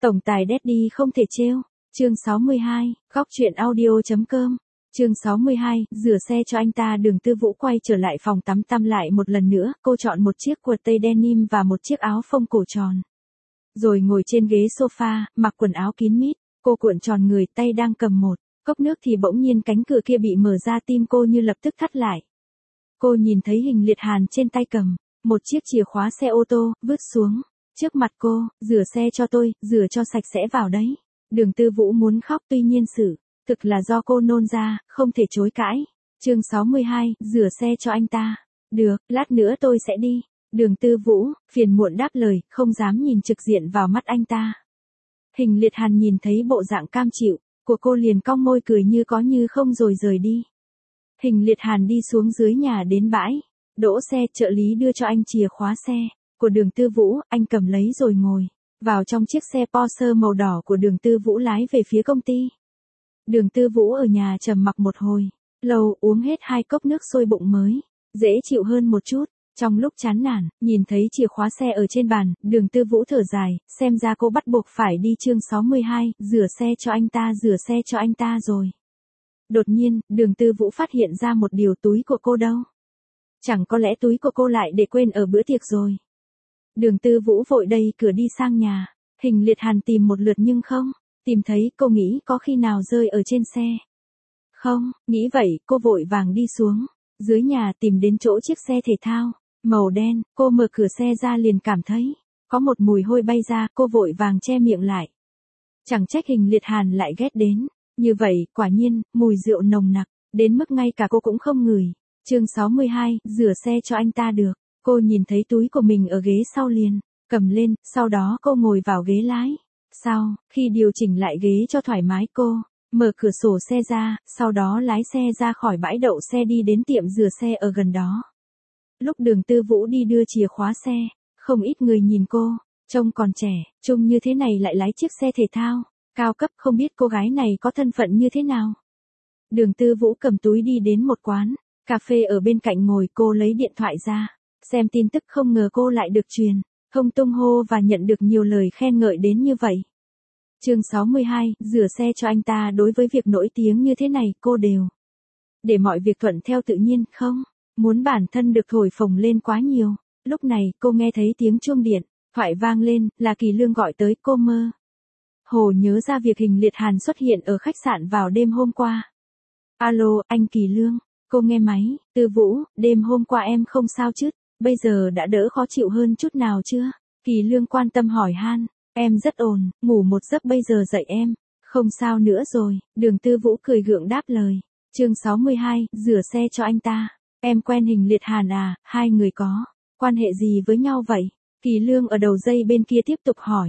Tổng tài Daddy không thể trêu. Chương 62, góc truyện audio.com. Chương 62, rửa xe cho anh ta. Đường Tư Vũ quay trở lại phòng tắm lại một lần nữa, cô chọn một chiếc quần tây denim và một chiếc áo phông cổ tròn. Rồi ngồi trên ghế sofa, mặc quần áo kín mít, cô cuộn tròn người, tay đang cầm một cốc nước thì bỗng nhiên cánh cửa kia bị mở ra, tim cô như lập tức thắt lại. Cô nhìn thấy Hình Liệt Hàn trên tay cầm một chiếc chìa khóa xe ô tô, vứt xuống trước mặt cô, rửa xe cho tôi, rửa cho sạch sẽ vào đấy. Đường Tư Vũ muốn khóc, tuy nhiên sự thực là do cô nôn ra, không thể chối cãi. Chương 62, rửa xe cho anh ta. Được, lát nữa tôi sẽ đi. Đường Tư Vũ phiền muộn đáp lời, không dám nhìn trực diện vào mắt anh ta. Hình Liệt Hàn nhìn thấy bộ dạng cam chịu của cô liền cong môi cười như có như không rồi rời đi. Hình Liệt Hàn đi xuống dưới nhà đến bãi đỗ xe, trợ lý đưa cho anh chìa khóa xe của Đường Tư Vũ, anh cầm lấy rồi ngồi vào trong chiếc xe Porsche màu đỏ của Đường Tư Vũ lái về phía công ty. Đường Tư Vũ ở nhà trầm mặc một hồi lâu, uống hết 2 cốc nước sôi bụng mới dễ chịu hơn một chút. Trong lúc chán nản, nhìn thấy chìa khóa xe ở trên bàn, Đường Tư Vũ thở dài, xem ra cô bắt buộc phải đi. Chương 62, rửa xe cho anh ta, rửa xe cho anh ta rồi. Đột nhiên, Đường Tư Vũ phát hiện ra một điều, túi của cô đâu? Chẳng có lẽ túi của cô lại để quên ở bữa tiệc rồi? Đường Tư Vũ vội đẩy cửa đi sang nhà. Hình Liệt Hàn tìm một lượt nhưng không tìm thấy, cô nghĩ có khi nào rơi ở trên xe. Không, nghĩ vậy, cô vội vàng đi xuống dưới nhà tìm đến chỗ chiếc xe thể thao màu đen, cô mở cửa xe ra liền cảm thấy có một mùi hôi bay ra, cô vội vàng che miệng lại. Chẳng trách Hình Liệt Hàn lại ghét đến như vậy, quả nhiên, mùi rượu nồng nặc đến mức ngay cả cô cũng không ngửi. Chương 62, rửa xe cho anh ta. Được, cô nhìn thấy túi của mình ở ghế sau liền cầm lên, sau đó cô ngồi vào ghế lái. Sau khi điều chỉnh lại ghế cho thoải mái, cô mở cửa sổ xe ra, sau đó lái xe ra khỏi bãi đậu xe đi đến tiệm rửa xe ở gần đó. Lúc Đường Tư Vũ đi đưa chìa khóa xe, không ít người nhìn cô, trông còn trẻ, trông như thế này lại lái chiếc xe thể thao cao cấp, không biết cô gái này có thân phận như thế nào. Đường Tư Vũ cầm túi đi đến một quán cà phê ở bên cạnh ngồi, cô lấy điện thoại ra xem tin tức, không ngờ cô lại được truyền thông tung hô và nhận được nhiều lời khen ngợi đến như vậy. Chương 62, rửa xe cho anh ta. Đối với việc nổi tiếng như thế này, cô đều để mọi việc thuận theo tự nhiên, không muốn bản thân được thổi phồng lên quá nhiều. Lúc này, cô nghe thấy tiếng chuông điện thoại vang lên, là Kỳ Lương gọi tới. Cô mơ hồ nhớ ra việc Hình Liệt Hàn xuất hiện ở khách sạn vào đêm hôm qua. Alo, anh Kỳ Lương. Cô nghe máy. Tư Vũ, đêm hôm qua em không sao chứ? Bây giờ đã đỡ khó chịu hơn chút nào chưa? Kỳ Lương quan tâm hỏi han. Em rất ổn, ngủ một giấc bây giờ dậy em không sao nữa rồi. Đường Tư Vũ cười gượng đáp lời. Chương 62, rửa xe cho anh ta. Em quen Hình Liệt Hàn à? Hai người có quan hệ gì với nhau vậy? Kỳ Lương ở đầu dây bên kia tiếp tục hỏi.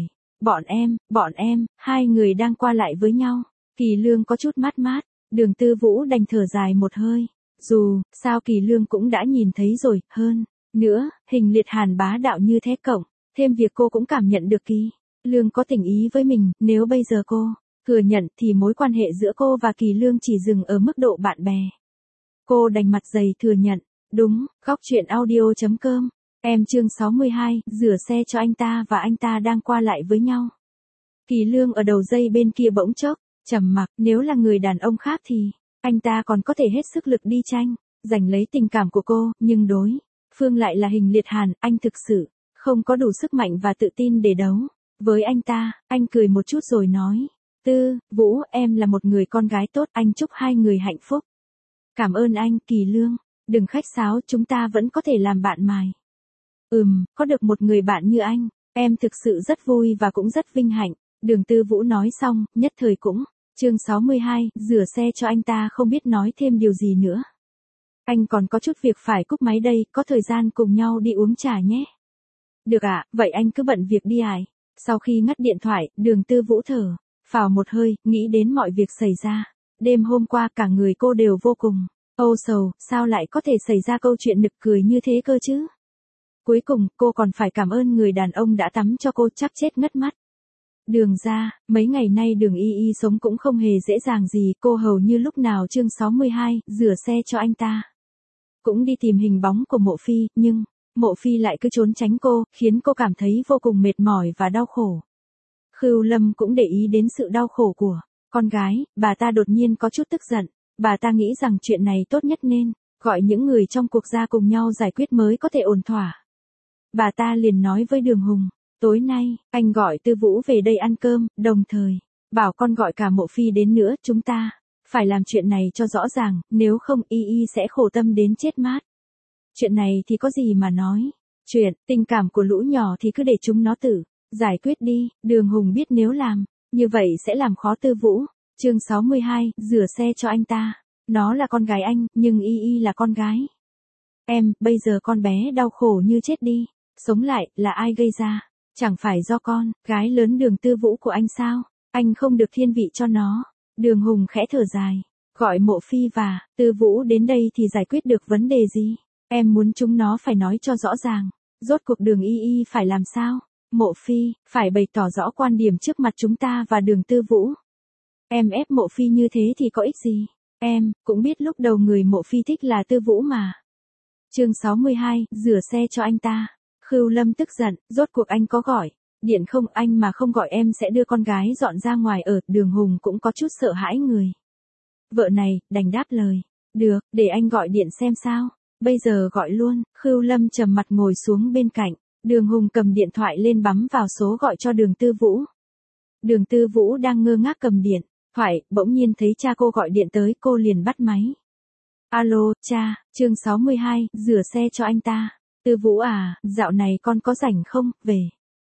Bọn em, hai người đang qua lại với nhau. Kỳ Lương có chút mát mát. Đường Tư Vũ đành thở dài một hơi. Dù sao Kỳ Lương cũng đã nhìn thấy rồi, hơn nữa, Hình Liệt Hàn bá đạo như thế, cộng thêm việc cô cũng cảm nhận được Kỳ Lương có tình ý với mình, nếu bây giờ cô thừa nhận thì mối quan hệ giữa cô và Kỳ Lương chỉ dừng ở mức độ bạn bè. Cô đành mặt dày thừa nhận. Đúng, góc truyện audio.com. Em chương 62, rửa xe cho anh ta và anh ta đang qua lại với nhau. Kỳ Lương ở đầu dây bên kia bỗng chốc trầm mặc, nếu là người đàn ông khác thì anh ta còn có thể hết sức lực đi tranh giành lấy tình cảm của cô, nhưng đối phương lại là Hình Liệt Hàn, anh thực sự không có đủ sức mạnh và tự tin để đấu với anh ta. Anh cười một chút rồi nói. Tư Vũ, em là một người con gái tốt, anh chúc hai người hạnh phúc. Cảm ơn anh. Kỳ Lương, đừng khách sáo, chúng ta vẫn có thể làm bạn mài. Có được một người bạn như anh, em thực sự rất vui và cũng rất vinh hạnh. Đường Tư Vũ nói xong, nhất thời cũng. Chương 62, rửa xe cho anh ta. Không biết nói thêm điều gì nữa. Anh còn có chút việc phải cúp máy đây, có thời gian cùng nhau đi uống trà nhé. Được ạ, vậy anh cứ bận việc đi ạ. Sau khi ngắt điện thoại, Đường Tư Vũ thở phào một hơi, nghĩ đến mọi việc xảy ra đêm hôm qua, cả người cô đều vô cùng âu sầu, sao lại có thể xảy ra câu chuyện nực cười như thế cơ chứ? Cuối cùng, cô còn phải cảm ơn người đàn ông đã tắm cho cô, chắc chết ngất mắt. Đường ra, mấy ngày nay Đường Y Y sống cũng không hề dễ dàng gì, cô hầu như lúc nào. Chương 62, rửa xe cho anh ta. Cũng đi tìm hình bóng của Mộ Phi, nhưng Mộ Phi lại cứ trốn tránh cô, khiến cô cảm thấy vô cùng mệt mỏi và đau khổ. Khưu Lâm cũng để ý đến sự đau khổ của con gái, bà ta đột nhiên có chút tức giận. Bà ta nghĩ rằng chuyện này tốt nhất nên gọi những người trong cuộc ra cùng nhau giải quyết mới có thể ổn thỏa. Bà ta liền nói với Đường Hùng, tối nay, anh gọi Tư Vũ về đây ăn cơm, đồng thời bảo con gọi cả Mộ Phi đến nữa, chúng ta phải làm chuyện này cho rõ ràng, nếu không Y Y sẽ khổ tâm đến chết mát. Chuyện này thì có gì mà nói, chuyện tình cảm của lũ nhỏ thì cứ để chúng nó tự giải quyết đi. Đường Hùng biết nếu làm như vậy sẽ làm khó Tư Vũ. Chương 62, rửa xe cho anh ta. Nó là con gái anh, nhưng Y Y là con gái em, bây giờ con bé đau khổ như chết đi, sống lại, là ai gây ra? Chẳng phải do con gái lớn Đường Tư Vũ của anh sao? Anh không được thiên vị cho nó. Đường Hùng khẽ thở dài, gọi Mộ Phi và Tư Vũ đến đây thì giải quyết được vấn đề gì? Em muốn chúng nó phải nói cho rõ ràng, rốt cuộc Đường Y Y phải làm sao? Mộ Phi phải bày tỏ rõ quan điểm trước mặt chúng ta và Đường Tư Vũ. Em ép Mộ Phi như thế thì có ích gì? Em cũng biết lúc đầu người Mộ Phi thích là Tư Vũ mà. Chương 62, rửa xe cho anh ta. Khưu Lâm tức giận, rốt cuộc anh có gọi điện không? Anh mà không gọi em sẽ đưa con gái dọn ra ngoài ở. Đường Hùng cũng có chút sợ hãi người vợ này, đành đáp lời, được, để anh gọi điện xem sao. Bây giờ gọi luôn. Khưu Lâm trầm mặt ngồi xuống bên cạnh. Đường Hùng cầm điện thoại lên bấm vào số gọi cho Đường Tư Vũ. Đường Tư Vũ đang ngơ ngác cầm điện thoại, bỗng nhiên thấy cha cô gọi điện tới, cô liền bắt máy. Alo, cha. Chương 62, rửa xe cho anh ta. Tư Vũ à, dạo này con có rảnh không, về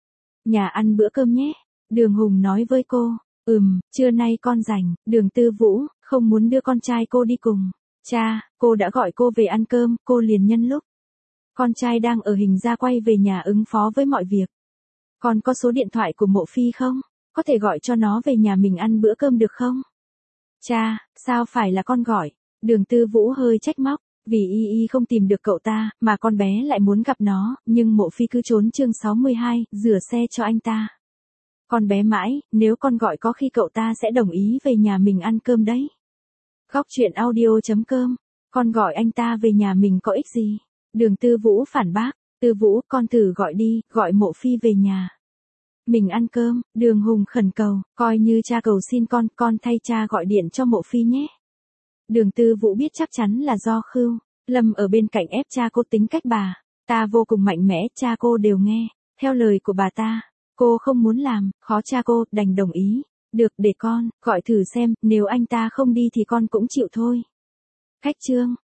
nhà ăn bữa cơm nhé. Đường Hùng nói với cô. Trưa nay con rảnh. Đường Tư Vũ không muốn đưa con trai cô đi cùng. Cha, cô đã gọi cô về ăn cơm, cô liền nhân lúc con trai đang ở hình ra quay về nhà ứng phó với mọi việc. Con có số điện thoại của Mộ Phi không? Có thể gọi cho nó về nhà mình ăn bữa cơm được không? Cha, sao phải là con gọi? Đường Tư Vũ hơi trách móc, vì Y Y không tìm được cậu ta, mà con bé lại muốn gặp nó, nhưng Mộ Phi cứ trốn. Chương 62, rửa xe cho anh ta. Con bé mãi, nếu con gọi có khi cậu ta sẽ đồng ý về nhà mình ăn cơm đấy. Góc truyện audio.com. Con gọi anh ta về nhà mình có ích gì? Đường Tư Vũ phản bác. Tư Vũ, con thử gọi đi, gọi Mộ Phi về nhà mình ăn cơm. Đường Hùng khẩn cầu, coi như cha cầu xin con thay cha gọi điện cho Mộ Phi nhé. Đường Tư Vũ biết chắc chắn là do Khưu Lâm ở bên cạnh ép cha cô, tính cách bà ta vô cùng mạnh mẽ, cha cô đều nghe theo lời của bà ta. Cô không muốn làm khó cha cô, đành đồng ý. Được, để con gọi thử xem, nếu anh ta không đi thì con cũng chịu thôi. Khách trương.